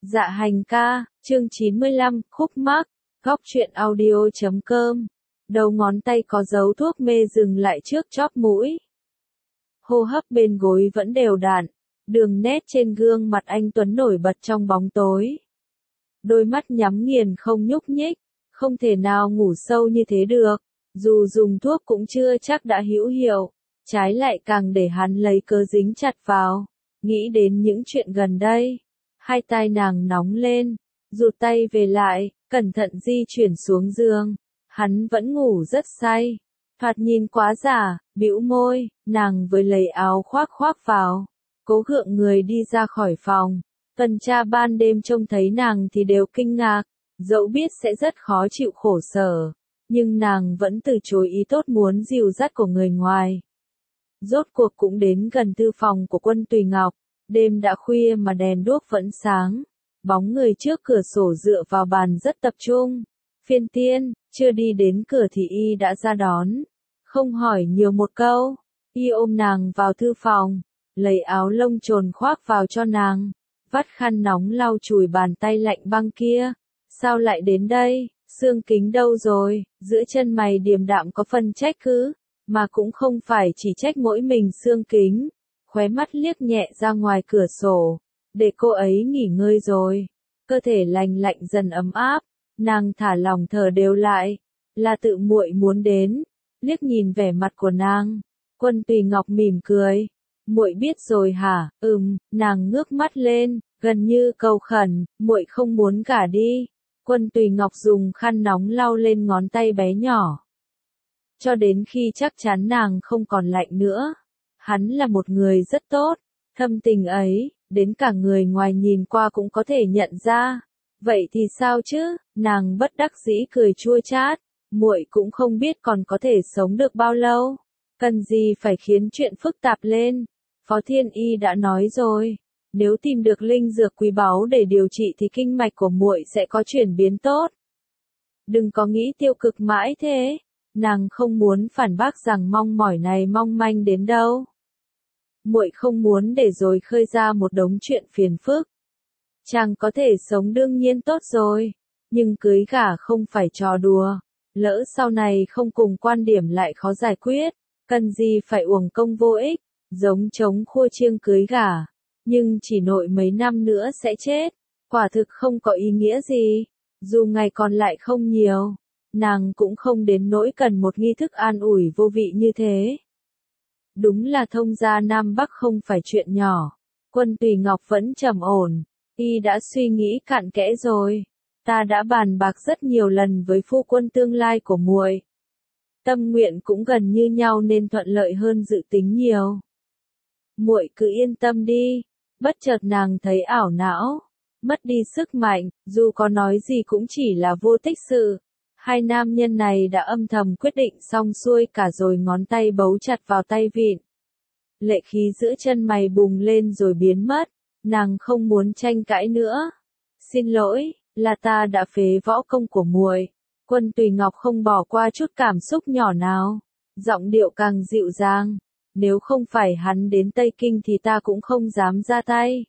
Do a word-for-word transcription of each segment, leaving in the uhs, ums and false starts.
Dạ hành ca, chương chín mươi lăm, khúc mắc, góc truyện audio chấm com. Đầu ngón tay có dấu thuốc mê dừng lại trước chóp mũi. Hô hấp bên gối vẫn đều đặn, đường nét trên gương mặt anh Tuấn nổi bật trong bóng tối. Đôi mắt nhắm nghiền không nhúc nhích, không thể nào ngủ sâu như thế được, dù dùng thuốc cũng chưa chắc đã hữu hiệu, trái lại càng để hắn lấy cớ dính chặt vào, nghĩ đến những chuyện gần đây. Hai tai nàng nóng lên, rụt tay về lại, cẩn thận di chuyển xuống giường. Hắn vẫn ngủ rất say. Thoạt nhìn quá giả, bĩu môi, nàng với lấy áo khoác khoác vào. Cố gượng người đi ra khỏi phòng. Tuần tra ban đêm trông thấy nàng thì đều kinh ngạc, dẫu biết sẽ rất khó chịu khổ sở. Nhưng nàng vẫn từ chối ý tốt muốn dìu dắt của người ngoài. Rốt cuộc cũng đến gần thư phòng của Quân Tùy Ngọc. Đêm đã khuya mà đèn đuốc vẫn sáng, bóng người trước cửa sổ dựa vào bàn rất tập trung. Phiên Tiên, chưa đi đến cửa thì y đã ra đón, không hỏi nhiều một câu, y ôm nàng vào thư phòng, lấy áo lông trồn khoác vào cho nàng, vắt khăn nóng lau chùi bàn tay lạnh băng kia. Sao lại đến đây, Xương Kính đâu rồi? Giữa chân mày điềm đạm có phần trách cứ, mà cũng không phải chỉ trách mỗi mình Xương Kính. Khóe mắt liếc nhẹ ra ngoài cửa sổ, để cô ấy nghỉ ngơi rồi. Cơ thể lành lạnh dần ấm áp, nàng thả lòng thở đều lại, là tự muội muốn đến. Liếc nhìn vẻ mặt của nàng, Quân Tùy Ngọc mỉm cười, muội biết rồi hả? Ừm, nàng ngước mắt lên, gần như cầu khẩn, muội không muốn gả đi. Quân Tùy Ngọc dùng khăn nóng lau lên ngón tay bé nhỏ, cho đến khi chắc chắn nàng không còn lạnh nữa. Hắn là một người rất tốt, thâm tình ấy, đến cả người ngoài nhìn qua cũng có thể nhận ra. Vậy thì sao chứ? Nàng bất đắc dĩ cười chua chát, muội cũng không biết còn có thể sống được bao lâu, cần gì phải khiến chuyện phức tạp lên. Phó Thiên Y đã nói rồi, nếu tìm được linh dược quý báu để điều trị thì kinh mạch của muội sẽ có chuyển biến tốt. Đừng có nghĩ tiêu cực mãi thế. Nàng không muốn phản bác rằng mong mỏi này mong manh đến đâu. Muội không muốn để rồi khơi ra một đống chuyện phiền phức. Chàng có thể sống đương nhiên tốt rồi, nhưng cưới gả không phải trò đùa. Lỡ sau này không cùng quan điểm lại khó giải quyết, cần gì phải uổng công vô ích, giống trống khua chiêng cưới gả, nhưng chỉ nội mấy năm nữa sẽ chết, quả thực không có ý nghĩa gì. Dù ngày còn lại không nhiều, nàng cũng không đến nỗi cần một nghi thức an ủi vô vị như thế. Đúng là thông gia Nam Bắc không phải chuyện nhỏ. Quân Tùy Ngọc vẫn trầm ổn, y đã suy nghĩ cặn kẽ rồi. Ta đã bàn bạc rất nhiều lần với phu quân tương lai của muội. Tâm nguyện cũng gần như nhau nên thuận lợi hơn dự tính nhiều. Muội cứ yên tâm đi. Bất chợt nàng thấy ảo não, mất đi sức mạnh, dù có nói gì cũng chỉ là vô tích sự. Hai nam nhân này đã âm thầm quyết định xong xuôi cả rồi, ngón tay bấu chặt vào tay vịn. Lệ khí giữa chân mày bùng lên rồi biến mất, nàng không muốn tranh cãi nữa. Xin lỗi, là ta đã phế võ công của muội. Quân Tùy Ngọc không bỏ qua chút cảm xúc nhỏ nào, giọng điệu càng dịu dàng. Nếu không phải hắn đến Tây Kinh thì ta cũng không dám ra tay.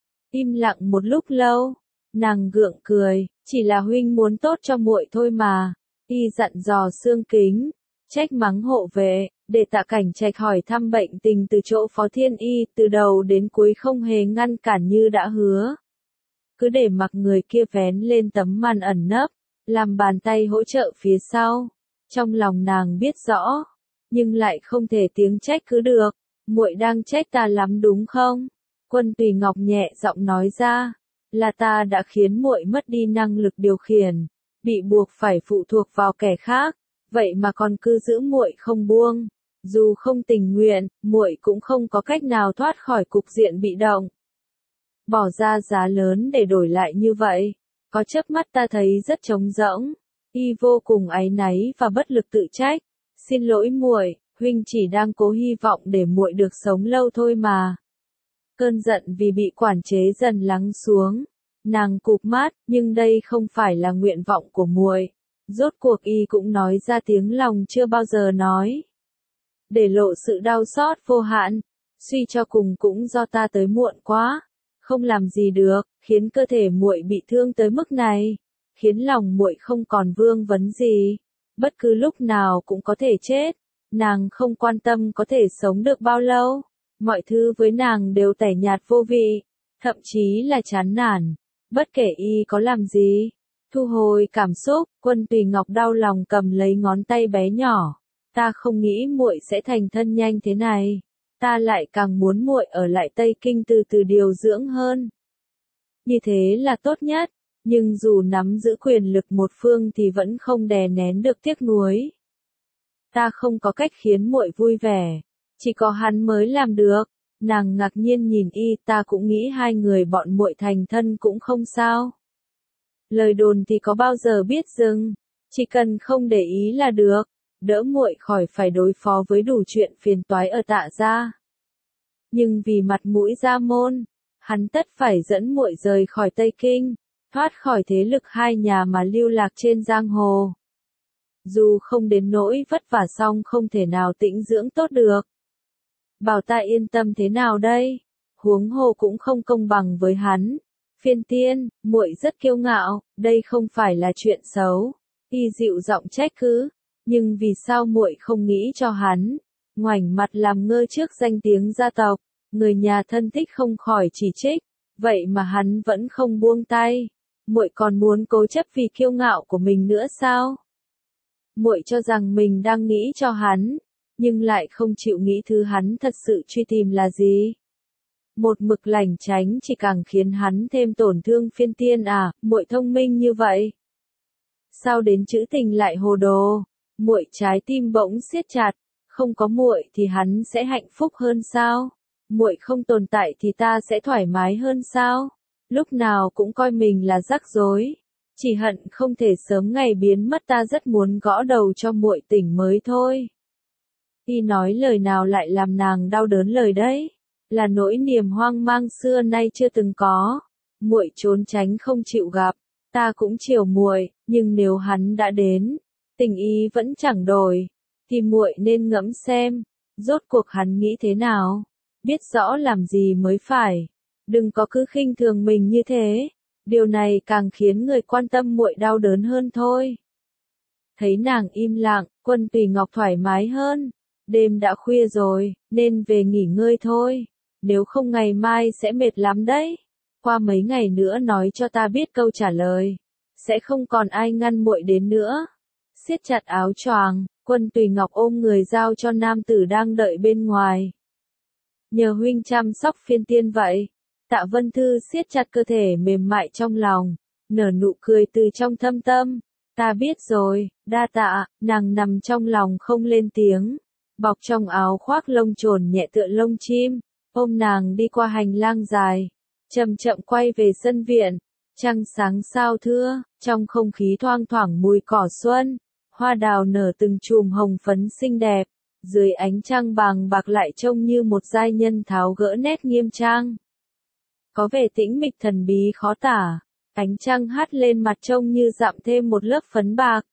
Im lặng một lúc lâu, nàng gượng cười, chỉ là huynh muốn tốt cho muội thôi mà. Y dặn dò Xương Kính, trách mắng hộ vệ, để Tạ Cảnh Trạch hỏi thăm bệnh tình từ chỗ Phó Thiên Y, từ đầu đến cuối không hề ngăn cản như đã hứa. Cứ để mặc người kia vén lên tấm màn ẩn nấp, làm bàn tay hỗ trợ phía sau. Trong lòng nàng biết rõ, nhưng lại không thể tiếng trách cứ được. Muội đang trách ta lắm đúng không? Quân Tùy Ngọc nhẹ giọng nói ra, là ta đã khiến muội mất đi năng lực điều khiển, bị buộc phải phụ thuộc vào kẻ khác, vậy mà còn cứ giữ muội không buông. Dù không tình nguyện, muội cũng không có cách nào thoát khỏi cục diện bị động. Bỏ ra giá lớn để đổi lại như vậy, có chớp mắt ta thấy rất trống rỗng. Y vô cùng áy náy và bất lực tự trách. Xin lỗi muội, huynh chỉ đang cố hy vọng để muội được sống lâu thôi mà. Cơn giận vì bị quản chế dần lắng xuống. Nàng cụp mắt, nhưng đây không phải là nguyện vọng của muội. Rốt cuộc y cũng nói ra tiếng lòng chưa bao giờ nói. Để lộ sự đau xót vô hạn, suy cho cùng cũng do ta tới muộn quá. không làm gì được, khiến cơ thể muội bị thương tới mức này, khiến lòng muội không còn vương vấn gì, bất cứ lúc nào cũng có thể chết, nàng không quan tâm có thể sống được bao lâu, mọi thứ với nàng đều tẻ nhạt vô vị, thậm chí là chán nản, bất kể y có làm gì. Thu hồi cảm xúc, Quân Tùy Ngọc đau lòng cầm lấy ngón tay bé nhỏ. Ta không nghĩ muội sẽ thành thân nhanh thế này. Ta lại càng muốn muội ở lại Tây Kinh từ từ điều dưỡng hơn. Như thế là tốt nhất, nhưng dù nắm giữ quyền lực một phương thì vẫn không đè nén được tiếc nuối. Ta không có cách khiến muội vui vẻ, chỉ có hắn mới làm được. Nàng ngạc nhiên nhìn y, ta cũng nghĩ hai người bọn muội thành thân cũng không sao. Lời đồn thì có bao giờ biết dừng, chỉ cần không để ý là được, đỡ muội khỏi phải đối phó với đủ chuyện phiền toái ở Tạ gia. Nhưng vì mặt mũi gia môn, hắn tất phải dẫn muội rời khỏi Tây Kinh, thoát khỏi thế lực hai nhà mà lưu lạc trên giang hồ. Dù không đến nỗi vất vả song không thể nào tĩnh dưỡng tốt được. Bảo ta yên tâm thế nào đây? Huống hồ cũng không công bằng với hắn. Phiên Tiên, muội rất kiêu ngạo, đây không phải là chuyện xấu. Y dịu giọng trách cứ, nhưng vì sao muội không nghĩ cho hắn? Ngoảnh mặt làm ngơ trước danh tiếng gia tộc, người nhà thân thích không khỏi chỉ trích, vậy mà hắn vẫn không buông tay. Muội còn muốn cố chấp vì kiêu ngạo của mình nữa sao? Muội cho rằng mình đang nghĩ cho hắn, nhưng lại không chịu nghĩ thứ hắn thật sự truy tìm là gì. Một mực lảng tránh chỉ càng khiến hắn thêm tổn thương. Phiên Tiên à, muội thông minh như vậy, sao đến trữ tình lại hồ đồ? Muội trái tim bỗng siết chặt, không có muội thì hắn sẽ hạnh phúc hơn sao? Muội không tồn tại thì ta sẽ thoải mái hơn sao? Lúc nào cũng coi mình là rắc rối, chỉ hận không thể sớm ngày biến mất. Ta rất muốn gõ đầu cho muội tỉnh mới thôi. Y nói lời nào lại làm nàng đau đớn lời đấy, là nỗi niềm hoang mang xưa nay chưa từng có. Muội trốn tránh không chịu gặp, ta cũng chiều muội, nhưng nếu hắn đã đến, tình ý vẫn chẳng đổi, thì muội nên ngẫm xem, rốt cuộc hắn nghĩ thế nào, biết rõ làm gì mới phải. Đừng có cứ khinh thường mình như thế, điều này càng khiến người quan tâm muội đau đớn hơn thôi. Thấy nàng im lặng, Quân Tùy Ngọc thoải mái hơn. Đêm đã khuya rồi, nên về nghỉ ngơi thôi. Nếu không ngày mai sẽ mệt lắm đấy. Qua mấy ngày nữa nói cho ta biết câu trả lời. Sẽ không còn ai ngăn muội đến nữa. Siết chặt áo choàng, Quân Tùy Ngọc ôm người giao cho nam tử đang đợi bên ngoài. Nhờ huynh chăm sóc Phiên Tiên vậy. Tạ Vân Thư siết chặt cơ thể mềm mại trong lòng, nở nụ cười từ trong thâm tâm. Ta biết rồi, đa tạ. Nàng nằm trong lòng không lên tiếng, bọc trong áo khoác lông trồn nhẹ tựa lông chim, ôm nàng đi qua hành lang dài, chậm chậm quay về sân viện. Trăng sáng sao thưa, trong không khí thoang thoảng mùi cỏ xuân, hoa đào nở từng chùm hồng phấn xinh đẹp, dưới ánh trăng bàng bạc lại trông như một giai nhân tháo gỡ nét nghiêm trang. Có vẻ tĩnh mịch thần bí khó tả, ánh trăng hắt lên mặt trông như dặm thêm một lớp phấn bạc.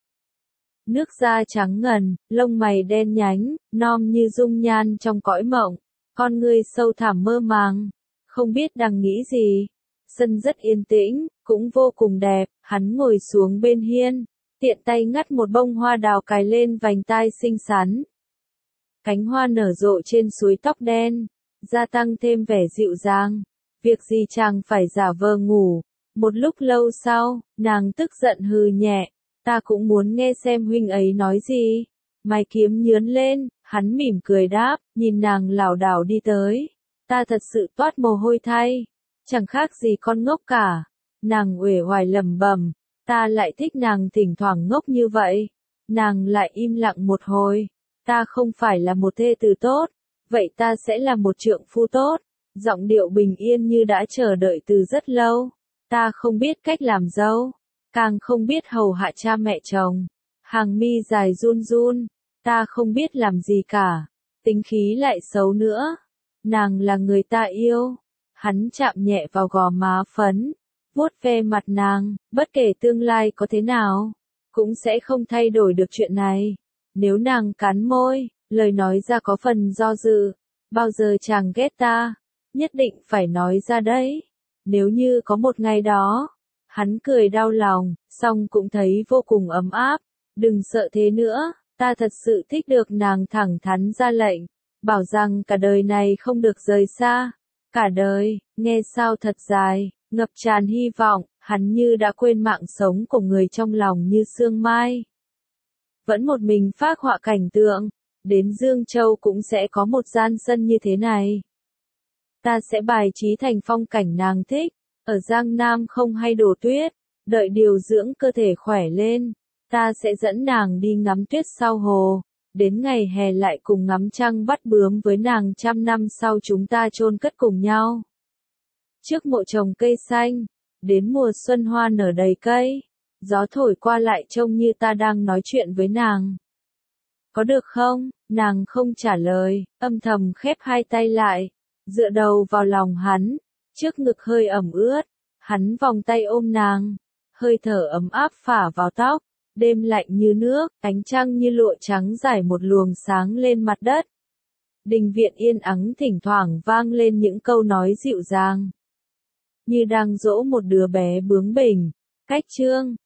Nước da trắng ngần, lông mày đen nhánh, non như dung nhan trong cõi mộng, con ngươi sâu thẳm mơ màng, không biết đang nghĩ gì. Sân rất yên tĩnh, cũng vô cùng đẹp, hắn ngồi xuống bên hiên, tiện tay ngắt một bông hoa đào cài lên vành tai xinh xắn. Cánh hoa nở rộ trên suối tóc đen, gia tăng thêm vẻ dịu dàng. Việc gì chàng phải giả vờ ngủ. Một lúc lâu sau, nàng tức giận hừ nhẹ. Ta cũng muốn nghe xem huynh ấy nói gì. Mày kiếm nhướn lên, hắn mỉm cười đáp, nhìn nàng lảo đảo đi tới. Ta thật sự toát mồ hôi thay. Chẳng khác gì con ngốc cả. Nàng uể oải lẩm bẩm, ta lại thích nàng thỉnh thoảng ngốc như vậy. Nàng lại im lặng một hồi. Ta không phải là một thê tử tốt, vậy ta sẽ là một trượng phu tốt. Giọng điệu bình yên như đã chờ đợi từ rất lâu. Ta không biết cách làm dâu, càng không biết hầu hạ cha mẹ chồng. Hàng mi dài run run, ta không biết làm gì cả. Tính khí lại xấu nữa. Nàng là người ta yêu. Hắn chạm nhẹ vào gò má phấn, vuốt ve mặt nàng, bất kể tương lai có thế nào, cũng sẽ không thay đổi được chuyện này. Nếu nàng cắn môi, lời nói ra có phần do dự, bao giờ chàng ghét ta, nhất định phải nói ra đấy. Nếu như có một ngày đó, hắn cười đau lòng, song cũng thấy vô cùng ấm áp. Đừng sợ thế nữa, ta thật sự thích được nàng thẳng thắn ra lệnh, bảo rằng cả đời này không được rời xa. Cả đời, nghe sao thật dài, ngập tràn hy vọng, hắn như đã quên mạng sống của người trong lòng như sương mai. Vẫn một mình phác họa cảnh tượng, đến Dương Châu cũng sẽ có một gian sân như thế này. Ta sẽ bài trí thành phong cảnh nàng thích, ở Giang Nam không hay đổ tuyết, đợi điều dưỡng cơ thể khỏe lên, ta sẽ dẫn nàng đi ngắm tuyết sau hồ, đến ngày hè lại cùng ngắm trăng bắt bướm với nàng, trăm năm sau chúng ta chôn cất cùng nhau. Trước mộ trồng cây xanh, đến mùa xuân hoa nở đầy cây, gió thổi qua lại trông như ta đang nói chuyện với nàng. Có được không? Nàng không trả lời, âm thầm khép hai tay lại, dựa đầu vào lòng hắn, trước ngực hơi ẩm ướt, hắn vòng tay ôm nàng, hơi thở ấm áp phả vào tóc, đêm lạnh như nước, ánh trăng như lụa trắng rải một luồng sáng lên mặt đất. Đình viện yên ắng thỉnh thoảng vang lên những câu nói dịu dàng, như đang dỗ một đứa bé bướng bỉnh. Cách chương